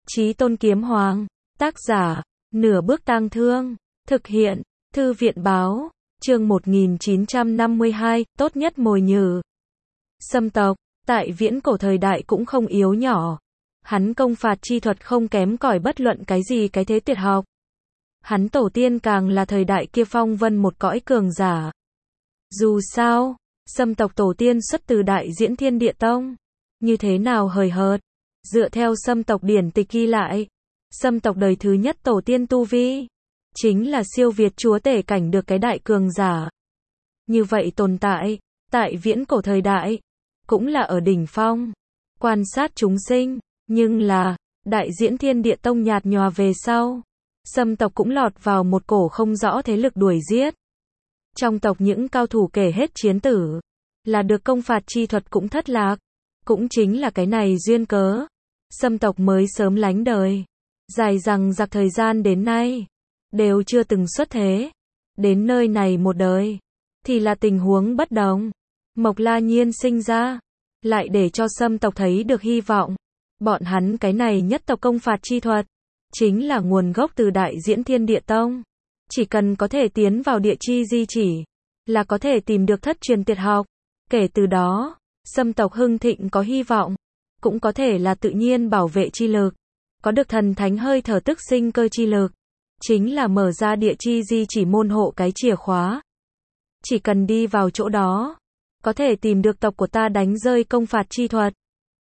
Chí Tôn Kiếm Hoàng, tác giả, Nửa Bước Tang Thương, thực hiện, Thư viện báo, chương 1952, tốt nhất mồi nhử. Sâm tộc, tại viễn cổ thời đại cũng không yếu nhỏ. Hắn công phạt chi thuật không kém cỏi bất luận cái gì cái thế tuyệt học. Hắn tổ tiên càng là thời đại kia phong vân một cõi cường giả. Dù sao, Sâm tộc tổ tiên xuất từ Đại Diễn Thiên Địa Tông. Như thế nào hời hợt. Dựa theo Sâm tộc điển tịch ghi lại, Sâm tộc đời thứ nhất tổ tiên tu vi chính là siêu việt chúa tể cảnh được cái đại cường giả. Như vậy tồn tại viễn cổ thời đại, cũng là ở đỉnh phong, quan sát chúng sinh, nhưng là, Đại Diễn Thiên Địa Tông nhạt nhòa về sau, Sâm tộc cũng lọt vào một cổ không rõ thế lực đuổi giết. Trong tộc những cao thủ kể hết chiến tử, là được công phạt chi thuật cũng thất lạc. Cũng chính là cái này duyên cớ, Sâm tộc mới sớm lánh đời. Dài rằng giặc thời gian đến nay, đều chưa từng xuất thế. Đến nơi này một đời, thì là tình huống bất đồng. Mộc La Nhiên sinh ra, lại để cho Sâm tộc thấy được hy vọng. Bọn hắn cái này nhất tộc công phạt chi thuật, chính là nguồn gốc từ Đại Diễn Thiên Địa Tông. Chỉ cần có thể tiến vào địa chi di chỉ, là có thể tìm được thất truyền tuyệt học. Kể từ đó, Sâm tộc hưng thịnh có hy vọng, cũng có thể là tự nhiên bảo vệ chi lực, có được thần thánh hơi thở tức sinh cơ chi lực, chính là mở ra địa chi di chỉ môn hộ cái chìa khóa. Chỉ cần đi vào chỗ đó, có thể tìm được tộc của ta đánh rơi công phạt chi thuật.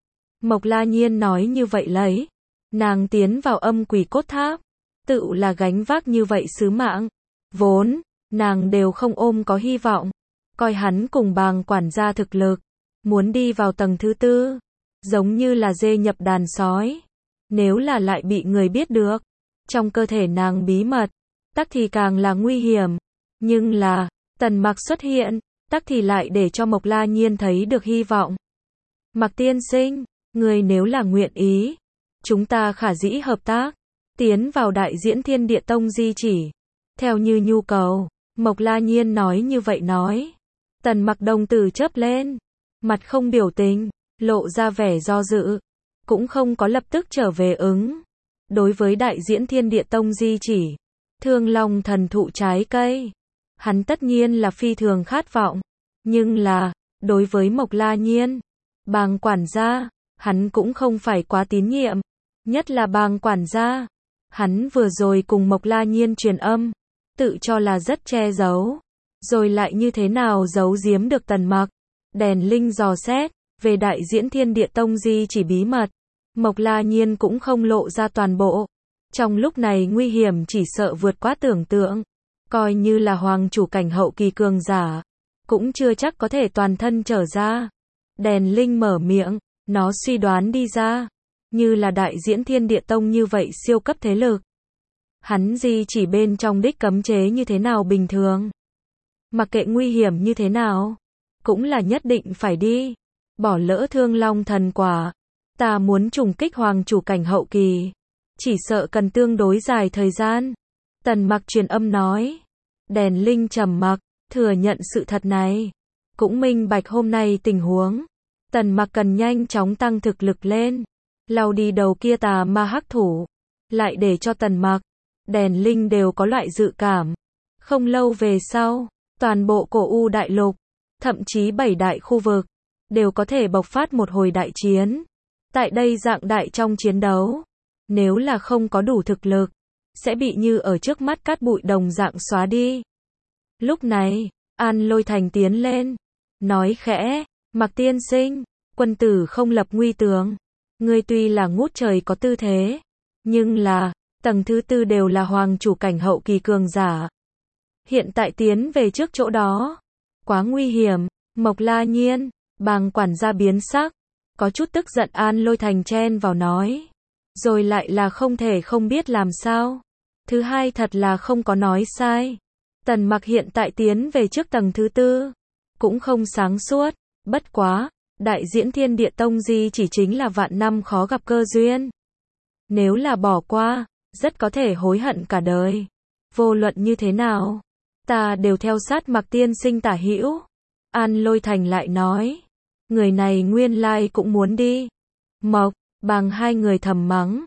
Mộc La Nhiên nói như vậy lấy, nàng tiến vào âm quỷ cốt tháp, tự là gánh vác như vậy sứ mạng. Vốn, nàng đều không ôm có hy vọng, coi hắn cùng Bàng quản gia thực lực, muốn đi vào tầng thứ tư, giống như là dê nhập đàn sói. Nếu là lại bị người biết được, trong cơ thể nàng bí mật, tắc thì càng là nguy hiểm. Nhưng là, Tần Mặc xuất hiện, tắc thì lại để cho Mộc La Nhiên thấy được hy vọng. Mặc tiên sinh, người nếu là nguyện ý, chúng ta khả dĩ hợp tác, tiến vào Đại Diễn Thiên Địa Tông di chỉ. Theo như nhu cầu, Mộc La Nhiên nói như vậy nói. Tần Mặc đồng tử chớp lên, mặt không biểu tình, lộ ra vẻ do dự, cũng không có lập tức trở về ứng. Đối với Đại Diễn Thiên Địa Tông di chỉ, Thương Long thần thụ trái cây, hắn tất nhiên là phi thường khát vọng, nhưng là, đối với Mộc La Nhiên, Bàng quản gia, hắn cũng không phải quá tín nhiệm, nhất là Bàng quản gia, hắn vừa rồi cùng Mộc La Nhiên truyền âm, tự cho là rất che giấu, rồi lại như thế nào giấu giếm được Tần Mặc. Đèn linh dò xét về Đại Diễn Thiên Địa Tông di chỉ bí mật, Mộc La Nhiên cũng không lộ ra toàn bộ. Trong lúc này nguy hiểm chỉ sợ vượt quá tưởng tượng, coi như là hoàng chủ cảnh hậu kỳ cường giả, cũng chưa chắc có thể toàn thân trở ra. Đèn linh mở miệng, nó suy đoán đi ra, như là Đại Diễn Thiên Địa Tông như vậy siêu cấp thế lực, hắn di chỉ bên trong đích cấm chế như thế nào bình thường, mặc kệ nguy hiểm như thế nào, cũng là nhất định phải đi. Bỏ lỡ Thương Long thần quả, ta muốn trùng kích hoàng chủ cảnh hậu kỳ, chỉ sợ cần tương đối dài thời gian. Tần Mặc truyền âm nói. Đèn linh trầm mặc, thừa nhận sự thật này, cũng minh bạch hôm nay tình huống. Tần Mặc cần nhanh chóng tăng thực lực lên, lau đi đầu kia tà ma hắc thủ, lại để cho Tần Mặc, đèn linh đều có loại dự cảm. Không lâu về sau, toàn bộ cổ U đại lục, thậm chí 7 đại khu vực, đều có thể bộc phát một hồi đại chiến. Tại đây dạng đại trong chiến đấu, nếu là không có đủ thực lực, sẽ bị như ở trước mắt cát bụi đồng dạng xóa đi. Lúc này, An Lôi Thành tiến lên, nói khẽ, Mặc tiên sinh, quân tử không lập nguy tướng. Ngươi tuy là ngút trời có tư thế, nhưng là, tầng thứ tư đều là hoàng chủ cảnh hậu kỳ cường giả. Hiện tại tiến về trước chỗ đó, quá nguy hiểm. Mộc La Nhiên, Bàng quản gia biến sắc, có chút tức giận. An Lôi Thành chen vào nói, rồi lại là không thể không biết làm sao. Thứ hai thật là không có nói sai. Tần Mặc hiện tại tiến về trước tầng thứ tư, cũng không sáng suốt, bất quá, Đại Diễn Thiên Địa Tông di chỉ chính là vạn năm khó gặp cơ duyên. Nếu là bỏ qua, rất có thể hối hận cả đời. Vô luận như thế nào, ta đều theo sát Mặc tiên sinh tả hữu. An Lôi Thành lại nói, người này nguyên lai cũng muốn đi. Mộc, Bàng hai người thầm mắng,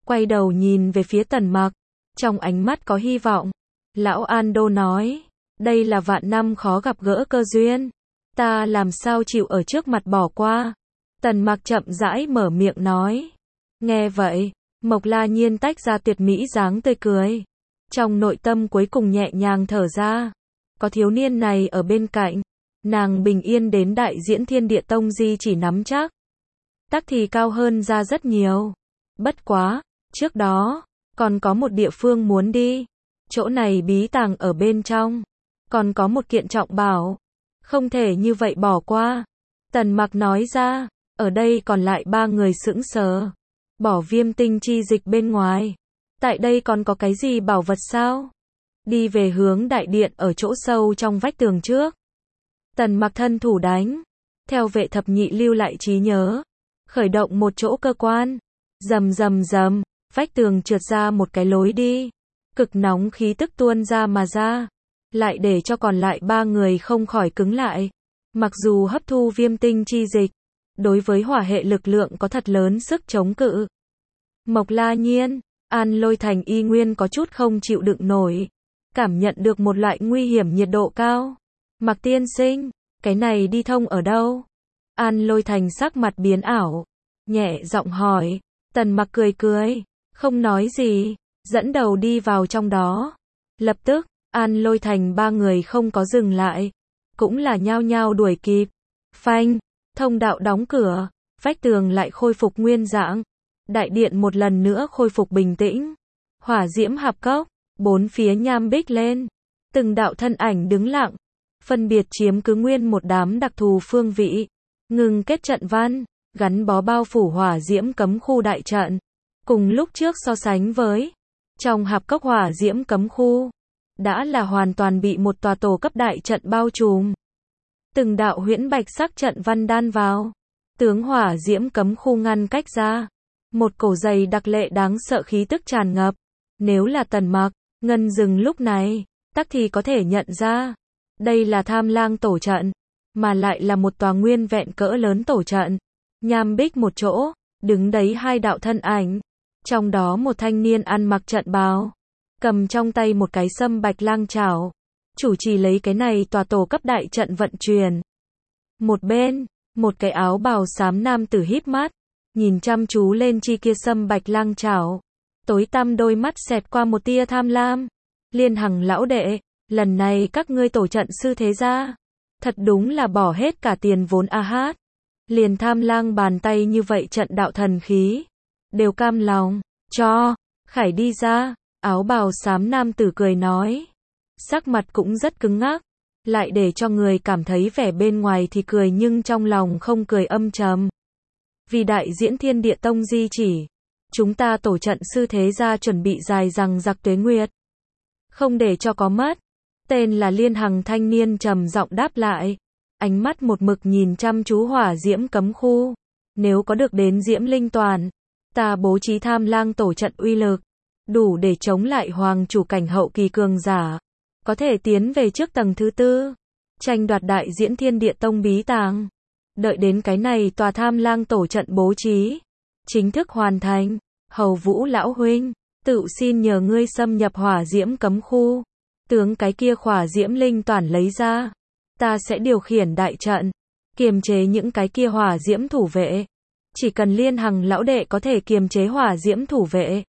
quay đầu nhìn về phía Tần Mặc, trong ánh mắt có hy vọng. Lão Ando nói, đây là vạn năm khó gặp gỡ cơ duyên, ta làm sao chịu ở trước mặt bỏ qua. Tần Mặc chậm rãi mở miệng nói. Nghe vậy, Mộc La Nhiên tách ra tuyệt mỹ dáng tươi cười. Trong nội tâm cuối cùng nhẹ nhàng thở ra. Có thiếu niên này ở bên cạnh, nàng bình yên đến đại diễn Thiên Địa Tông di chỉ nắm chắc. Tắc thì cao hơn ra rất nhiều. Bất quá, trước đó, còn có một địa phương muốn đi. Chỗ này bí tàng ở bên trong. Còn có một kiện trọng bảo. Không thể như vậy bỏ qua. Tần Mặc nói ra, ở đây còn lại 3 người sững sờ. Bỏ viêm tinh chi dịch bên ngoài. Tại đây còn có cái gì bảo vật sao? Đi về hướng đại điện ở chỗ sâu trong vách tường trước. Tần Mặc thân thủ đánh. Theo vệ thập nhị lưu lại trí nhớ. Khởi động một chỗ cơ quan. Rầm rầm rầm, vách tường trượt ra một cái lối đi. Cực nóng khí tức tuôn ra mà ra. Lại để cho còn lại 3 người không khỏi cứng lại. Mặc dù hấp thu viêm tinh chi dịch, đối với hỏa hệ lực lượng có thật lớn sức chống cự. Mộc La Nhiên, An Lôi Thành y nguyên có chút không chịu đựng nổi. Cảm nhận được một loại nguy hiểm nhiệt độ cao. Mặc tiên sinh, cái này đi thông ở đâu? An Lôi Thành sắc mặt biến ảo. Nhẹ giọng hỏi. Tần Mặc cười cười, không nói gì, dẫn đầu đi vào trong đó. Lập tức, An Lôi Thành 3 người không có dừng lại. Cũng là nhao nhao đuổi kịp. Phanh, thông đạo đóng cửa, vách tường lại khôi phục nguyên dạng. Đại điện một lần nữa khôi phục bình tĩnh. Hỏa diễm hạp cốc, bốn phía nham bích lên. Từng đạo thân ảnh đứng lặng. Phân biệt chiếm cứ nguyên một đám đặc thù phương vị. Ngừng kết trận văn, gắn bó bao phủ hỏa diễm cấm khu đại trận. Cùng lúc trước so sánh với, trong hạp cốc hỏa diễm cấm khu, đã là hoàn toàn bị một tòa tổ cấp đại trận bao trùm. Từng đạo huyễn bạch sắc trận văn đan vào. Tướng hỏa diễm cấm khu ngăn cách ra. Một cổ dày đặc lệ đáng sợ khí tức tràn ngập. Nếu là Tần Mặc, Ngân Dừng lúc này, tắc thì có thể nhận ra. Đây là Tham Lang tổ trận, mà lại là một tòa nguyên vẹn cỡ lớn tổ trận. Nham bích một chỗ, đứng đấy 2 đạo thân ảnh. Trong đó một thanh niên ăn mặc trận bào, cầm trong tay một cái sâm bạch lang chảo, chủ trì lấy cái này tòa tổ cấp đại trận vận chuyển. Một bên, một cái áo bào xám nam tử híp mắt, nhìn chăm chú lên chi kia sâm bạch lang chảo. Tối tăm đôi mắt xẹt qua một tia tham lam. Liên Hằng lão đệ, lần này các ngươi tổ trận sư thế gia, thật đúng là bỏ hết cả tiền vốn a hát. Liền Tham Lang bàn tay như vậy trận đạo thần khí, đều cam lòng, cho, khải đi ra. Áo bào xám nam tử cười nói. Sắc mặt cũng rất cứng ngắc, lại để cho người cảm thấy vẻ bên ngoài thì cười nhưng trong lòng không cười âm trầm. Vì đại diễn Thiên Địa Tông di chỉ, chúng ta tổ trận sư thế gia chuẩn bị dài dằng dặc tuế nguyệt, không để cho có mất. Tên là Liên Hằng thanh niên trầm giọng đáp lại, ánh mắt một mực nhìn chăm chú hỏa diễm cấm khu. Nếu có được đến diễm linh toàn, ta bố trí Tham Lang tổ trận uy lực, đủ để chống lại hoàng chủ cảnh hậu kỳ cường giả, có thể tiến về trước tầng thứ 4, tranh đoạt đại diễn Thiên Địa Tông bí tàng. Đợi đến cái này tòa Tham Lang tổ trận bố trí chính thức hoàn thành, Hầu Vũ lão huynh, tự xin nhờ ngươi xâm nhập hỏa diễm cấm khu, tướng cái kia hỏa diễm linh toàn lấy ra, ta sẽ điều khiển đại trận, kiềm chế những cái kia hỏa diễm thủ vệ. Chỉ cần Liên Hằng lão đệ có thể kiềm chế hỏa diễm thủ vệ,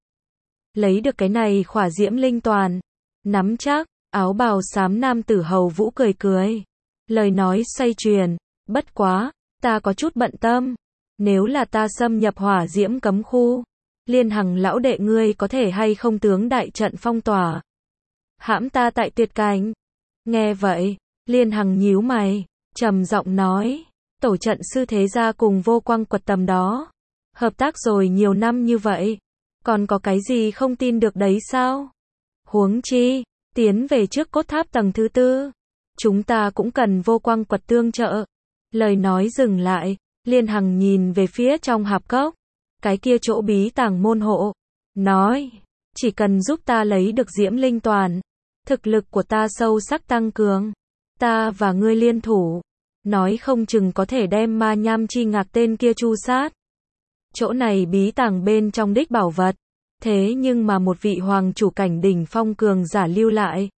lấy được cái này hỏa diễm linh toàn, nắm chắc. Áo bào xám nam tử Hầu Vũ cười cười, lời nói xoay truyền, bất quá, ta có chút bận tâm. Nếu là ta xâm nhập hỏa diễm cấm khu, Liên Hằng lão đệ ngươi có thể hay không tướng đại trận phong tỏa, hãm ta tại tuyệt cảnh. Nghe vậy, Liên Hằng nhíu mày, trầm giọng nói, tổ trận sư thế gia cùng Vô Quang Quật tầm đó, hợp tác rồi nhiều năm như vậy, còn có cái gì không tin được đấy sao? Huống chi, tiến về trước cốt tháp tầng thứ 4, chúng ta cũng cần Vô Quang Quật tương trợ. Lời nói dừng lại, Liên Hằng nhìn về phía trong hạp cốc, cái kia chỗ bí tàng môn hộ, nói, chỉ cần giúp ta lấy được diễm linh toàn, thực lực của ta sâu sắc tăng cường, ta và ngươi liên thủ, nói không chừng có thể đem Ma Nham Chi Ngạc tên kia tru sát. Chỗ này bí tàng bên trong đích bảo vật, Thế nhưng mà một vị hoàng chủ cảnh đỉnh phong cường giả lưu lại.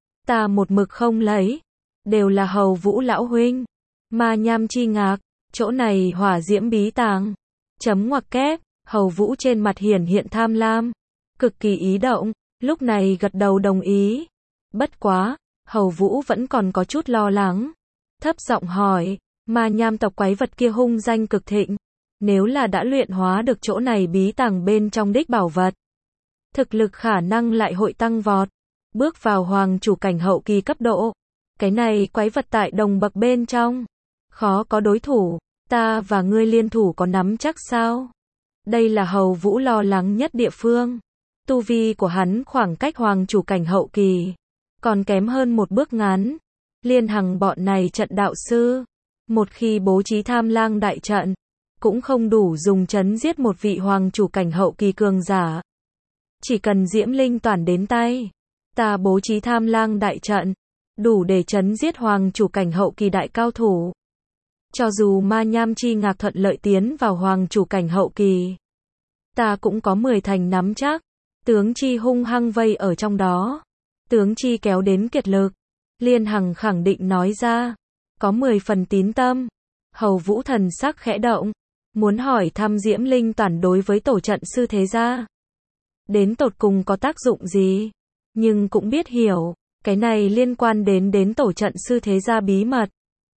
Ta một mực không lấy. Đều là Hầu Vũ lão huynh. Ma Nham chi ngạc. Chỗ này hỏa diễm bí tàng. Chấm ngoặc kép. Hầu Vũ trên mặt hiển hiện tham lam. Cực kỳ ý động. Lúc này gật đầu đồng ý. Bất quá, Hầu Vũ vẫn còn có chút lo lắng. Thấp giọng hỏi, Ma Nham tộc quái vật kia hung danh cực thịnh. Nếu là đã luyện hóa được chỗ này bí tàng bên trong đích bảo vật, thực lực khả năng lại hội tăng vọt. Bước vào hoàng chủ cảnh hậu kỳ cấp độ. Cái này quái vật tại đồng bậc bên trong. Khó có đối thủ. Ta và ngươi liên thủ có nắm chắc sao? Đây là Hầu Vũ lo lắng nhất địa phương. Tu vi của hắn khoảng cách hoàng chủ cảnh hậu kỳ. Còn kém hơn một bước ngắn. Liên Hằng bọn này trận đạo sư. Một khi bố trí Tham Lang đại trận. Cũng không đủ dùng chấn giết một vị hoàng chủ cảnh hậu kỳ cường giả. Chỉ cần Diễm Linh toàn đến tay. Ta bố trí Tham Lang đại trận. Đủ để chấn giết hoàng chủ cảnh hậu kỳ đại cao thủ. Cho dù Ma Nham chi ngạc thuận lợi tiến vào hoàng chủ cảnh hậu kỳ. Ta cũng có 10 thành nắm chắc. Tướng chi hung hăng vây ở trong đó. Tướng chi kéo đến kiệt lực. Liên Hằng khẳng định nói ra. Có 10 phần tín tâm. Hầu Vũ thần sắc khẽ động. Muốn hỏi thăm Diễm Linh toàn đối với tổ trận sư thế gia. Đến tột cùng có tác dụng gì. Nhưng cũng biết hiểu. Cái này liên quan đến tổ trận sư thế gia bí mật.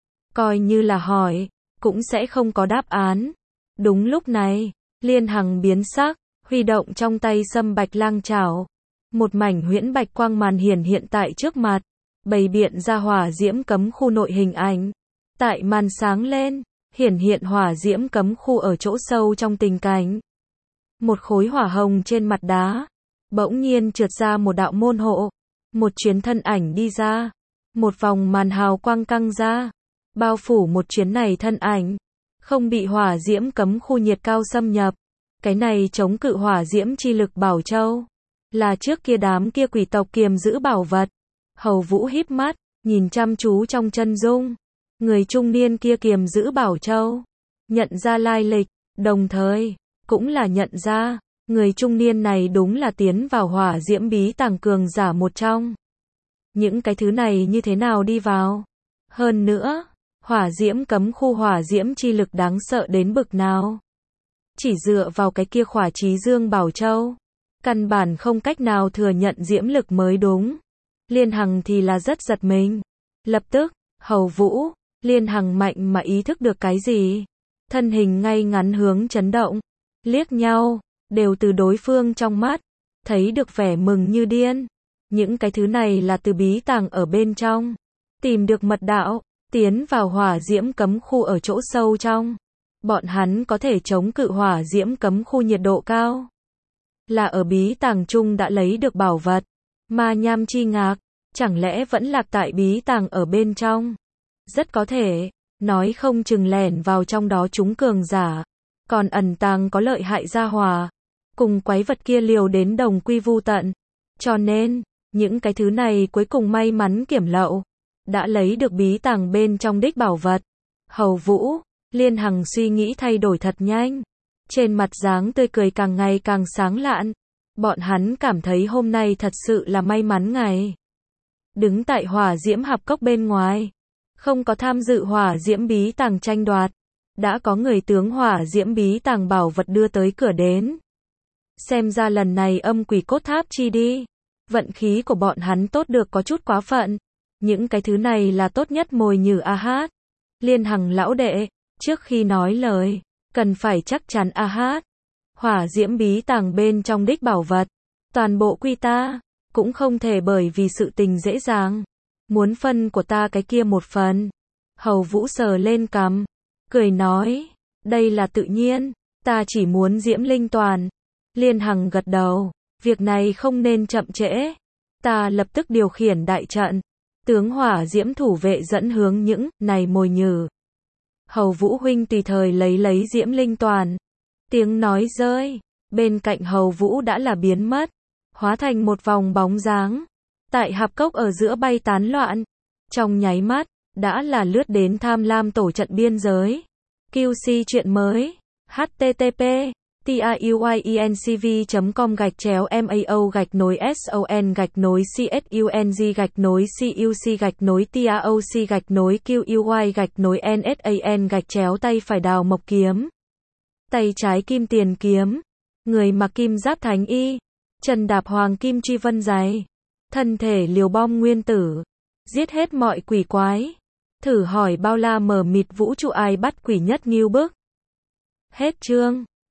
Coi như là hỏi. Cũng sẽ không có đáp án. Đúng lúc này. Liên Hằng biến sắc. Huy động trong tay Sâm Bạch Lang chảo. Một mảnh huyễn bạch quang màn hiển hiện tại trước mặt. Bày biện ra hỏa diễm cấm khu nội hình ảnh. Tại màn sáng lên. Hiển hiện hỏa diễm cấm khu ở chỗ sâu trong tình cảnh. Một khối hỏa hồng trên mặt đá. Bỗng nhiên trượt ra một đạo môn hộ. Một chuyến thân ảnh đi ra. Một vòng màn hào quang căng ra. Bao phủ một chuyến này thân ảnh. Không bị hỏa diễm cấm khu nhiệt cao xâm nhập. Cái này chống cự hỏa diễm chi lực Bảo Châu. Là trước kia đám kia quỷ tộc kiềm giữ bảo vật. Hầu Vũ híp mắt. Nhìn chăm chú trong chân dung. Người trung niên kia kiềm giữ Bảo Châu. Nhận ra lai lịch. Đồng thời. Cũng là nhận ra. Người trung niên này đúng là tiến vào hỏa diễm bí tàng cường giả một trong. Những cái thứ này như thế nào đi vào? Hơn nữa. Hỏa diễm cấm khu hỏa diễm chi lực đáng sợ đến bực nào? Chỉ dựa vào cái kia khỏa trí dương Bảo Châu. Căn bản không cách nào thừa nhận diễm lực mới đúng. Liên Hằng thì là rất giật mình. Lập tức, Hầu Vũ, Liên Hằng mạnh mà ý thức được cái gì. Thân hình ngay ngắn hướng chấn động. Liếc nhau, đều từ đối phương trong mắt. Thấy được vẻ mừng như điên. Những cái thứ này là từ bí tàng ở bên trong. Tìm được mật đạo, tiến vào hỏa diễm cấm khu ở chỗ sâu trong. Bọn hắn có thể chống cự hỏa diễm cấm khu nhiệt độ cao. Là ở bí tàng chung đã lấy được bảo vật. Ma Nham chi ngạc. Chẳng lẽ vẫn lạc tại bí tàng ở bên trong? Rất có thể. Nói không chừng lẻn vào trong đó chúng cường giả. Còn ẩn tàng có lợi hại gia hòa. Cùng quái vật kia liều đến đồng quy vu tận. Cho nên, những cái thứ này cuối cùng may mắn kiểm lậu. Đã lấy được bí tàng bên trong đích bảo vật. Hầu Vũ, Liên Hằng suy nghĩ thay đổi thật nhanh. Trên mặt dáng tươi cười càng ngày càng sáng lạn. Bọn hắn cảm thấy hôm nay thật sự là may mắn ngày. Đứng tại hỏa diễm hạp cốc bên ngoài. Không có tham dự hỏa diễm bí tàng tranh đoạt. Đã có người tướng hỏa diễm bí tàng bảo vật đưa tới cửa đến. Xem ra lần này âm quỷ cốt tháp chi đi. Vận khí của bọn hắn tốt được có chút quá phận. Những cái thứ này là tốt nhất mồi nhử a hát. Liên Hằng lão đệ, trước khi nói lời, cần phải chắc chắn a hát. Hỏa diễm bí tàng bên trong đích bảo vật. Toàn bộ quy ta. Cũng không thể bởi vì sự tình dễ dàng. Muốn phân của ta cái kia một phần. Hầu Vũ sờ lên cằm. Cười nói. Đây là tự nhiên. Ta chỉ muốn Diễm Linh toàn. Liên Hằng gật đầu. Việc này không nên chậm trễ. Ta lập tức điều khiển đại trận. Tướng hỏa diễm thủ vệ dẫn hướng những này mồi nhử. Hầu Vũ huynh tùy thời lấy Diễm Linh toàn. Tiếng nói rơi. Bên cạnh Hầu Vũ đã là biến mất. Hóa thành một vòng bóng dáng. Tại hạp cốc ở giữa bay tán loạn. Trong nháy mắt, đã là lướt đến Tham Lam tổ trận biên giới. QC chuyện mới. HTTP. taiuyencv.com MAO_son_CUC_TAOC_QUY_NSAN tay phải đào mộc kiếm, tay trái kim tiền kiếm, người mặc kim giáp thánh y, chân đạp hoàng kim truy vân giày, thân thể liều bom nguyên tử, giết hết mọi quỷ quái. Thử hỏi bao la mờ mịt vũ trụ ai bắt quỷ nhất Ngưu Bức. Hết chương.